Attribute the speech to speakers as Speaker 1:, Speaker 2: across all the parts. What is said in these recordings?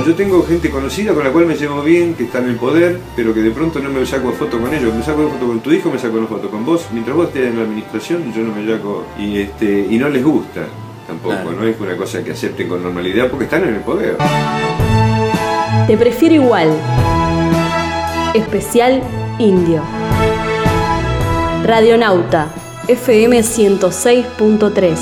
Speaker 1: yo tengo gente conocida con la cual me llevo bien, que está en el poder, pero que de pronto no me saco foto con ellos. Me saco foto con tu hijo, me saco una foto con vos. Mientras vos estés en la administración, yo no me saco. Y no les gusta tampoco, claro. No es una cosa que acepten con normalidad porque están en el poder.
Speaker 2: Te prefiero igual. Especial Indio. Radionauta, FM 106.3.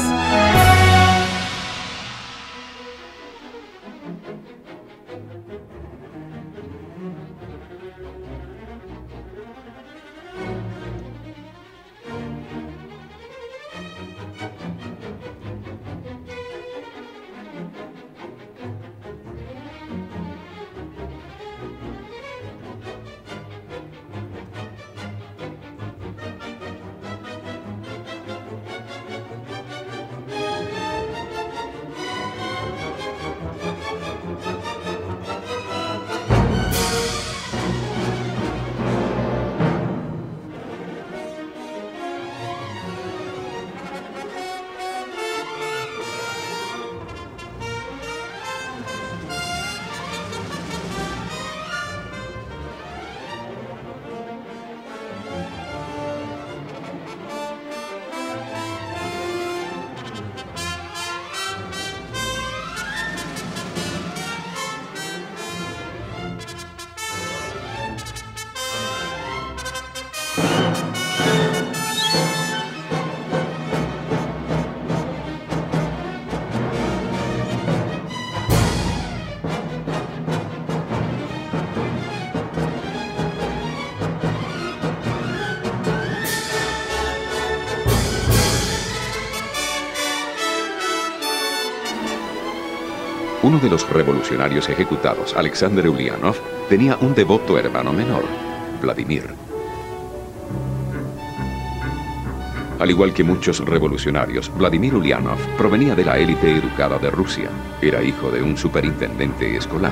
Speaker 3: Uno de los revolucionarios ejecutados, Alexander Ulyanov, tenía un devoto hermano menor, Vladimir. Al igual que muchos revolucionarios, Vladimir Ulyanov provenía de la élite educada de Rusia. Era hijo de un superintendente escolar.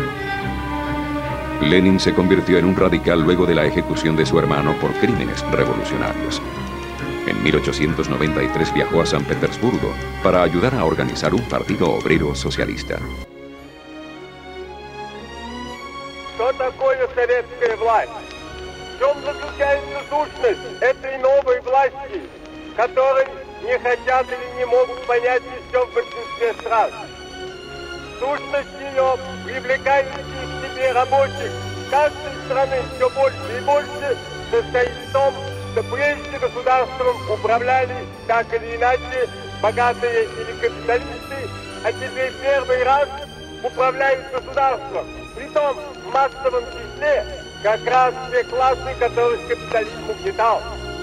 Speaker 3: Lenin se convirtió en un radical luego de la ejecución de su hermano por crímenes revolucionarios. En 1893 viajó a San Petersburgo para ayudar a organizar un partido obrero socialista.
Speaker 4: Что такое советская власть? В чем заключается сущность этой новой власти, которой не хотят или не могут понять еще в большинстве стран? Сущность ее, привлекающая к себе рабочих каждой страны все больше и больше, состоит в том, что прежде государством управляли, так или иначе, богатые или капиталисты, а теперь первый раз управляют государством. Притом в массовом числе как раз те классы, которых капитализм угнетал.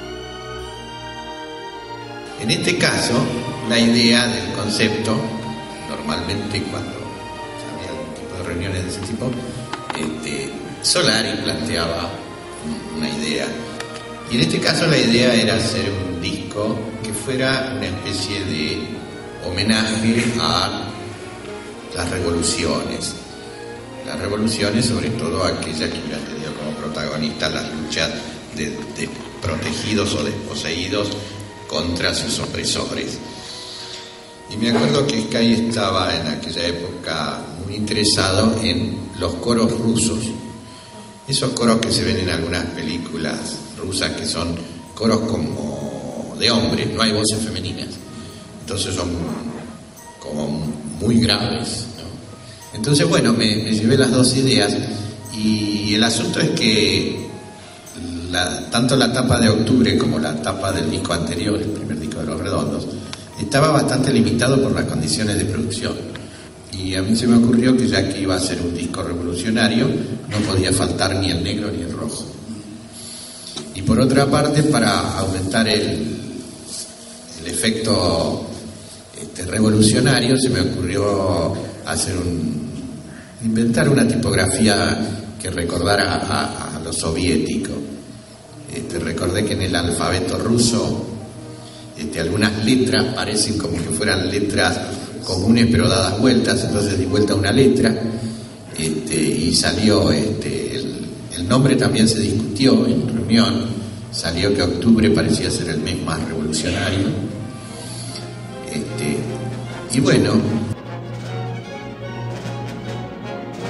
Speaker 5: En este caso, la idea del concepto, normalmente cuando había algún tipo de reuniones de ese tipo, Solari planteaba una idea. Y en este caso la idea era hacer un disco que fuera una especie de homenaje a las revoluciones. Las revoluciones, sobre todo aquellas que hubieran tenido como protagonista las luchas de protegidos o desposeídos contra sus opresores. Y me acuerdo que Sky estaba en aquella época muy interesado en los coros rusos. Esos coros que se ven en algunas películas rusas, que son coros como de hombres, no hay voces femeninas. Entonces son como muy graves, ¿no? Entonces, bueno, me llevé las dos ideas y el asunto es que tanto la tapa de Octubre como la tapa del disco anterior, el primer disco de Los Redondos, estaba bastante limitado por las condiciones de producción. Y a mí se me ocurrió que ya que iba a ser un disco revolucionario, no podía faltar ni el negro ni el rojo. Y por otra parte, para aumentar el efecto revolucionario, se me ocurrió inventar una tipografía que recordara a lo soviético. Recordé que en el alfabeto ruso algunas letras parecen como que fueran letras comunes pero dadas vueltas, entonces di vuelta una letra y salió el nombre también se discutió en reunión, salió que Octubre parecía ser el mes más revolucionario, y bueno,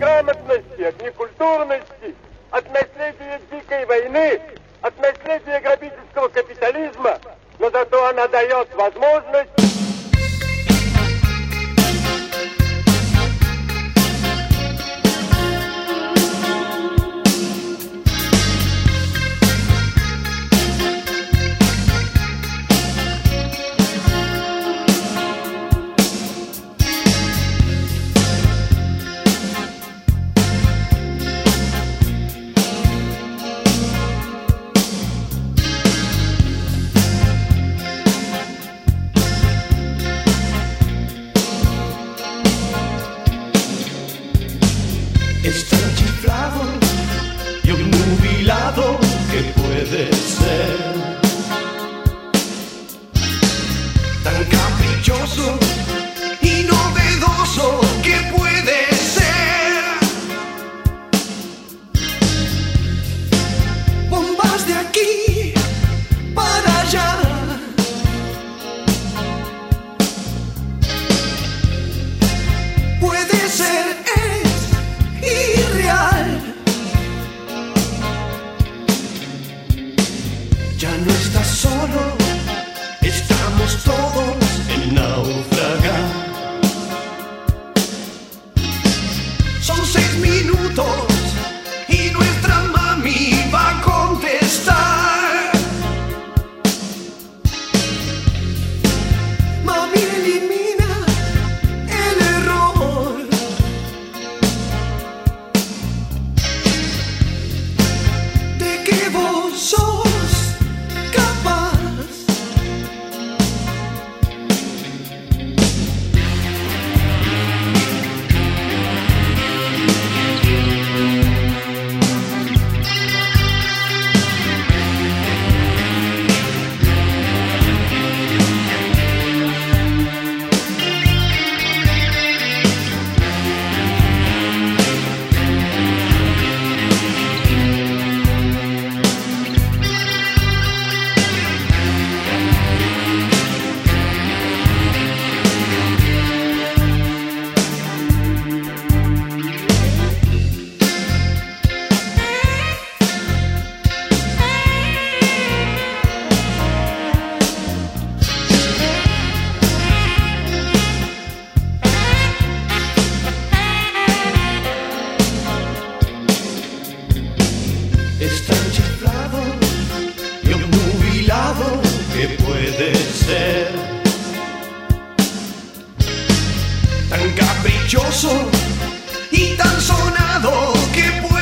Speaker 4: безграмотности, от некультурности, от наследия дикой войны, от наследия грабительского капитализма, но зато она дает возможность...
Speaker 6: Es tan chiflado y obnubilado que puede ser, tan caprichoso y novedoso que puede ser. Bombas de aquí para allá, puede ser irreal. Ya no estás solo, estamos todos en náufraga. Son 6 minutos y nuestra mami va a contestar. Mami, elimina el error. De que vos sos capaz. Es tan chiflado y obnubilado que puede ser, tan caprichoso y tan sonado que puede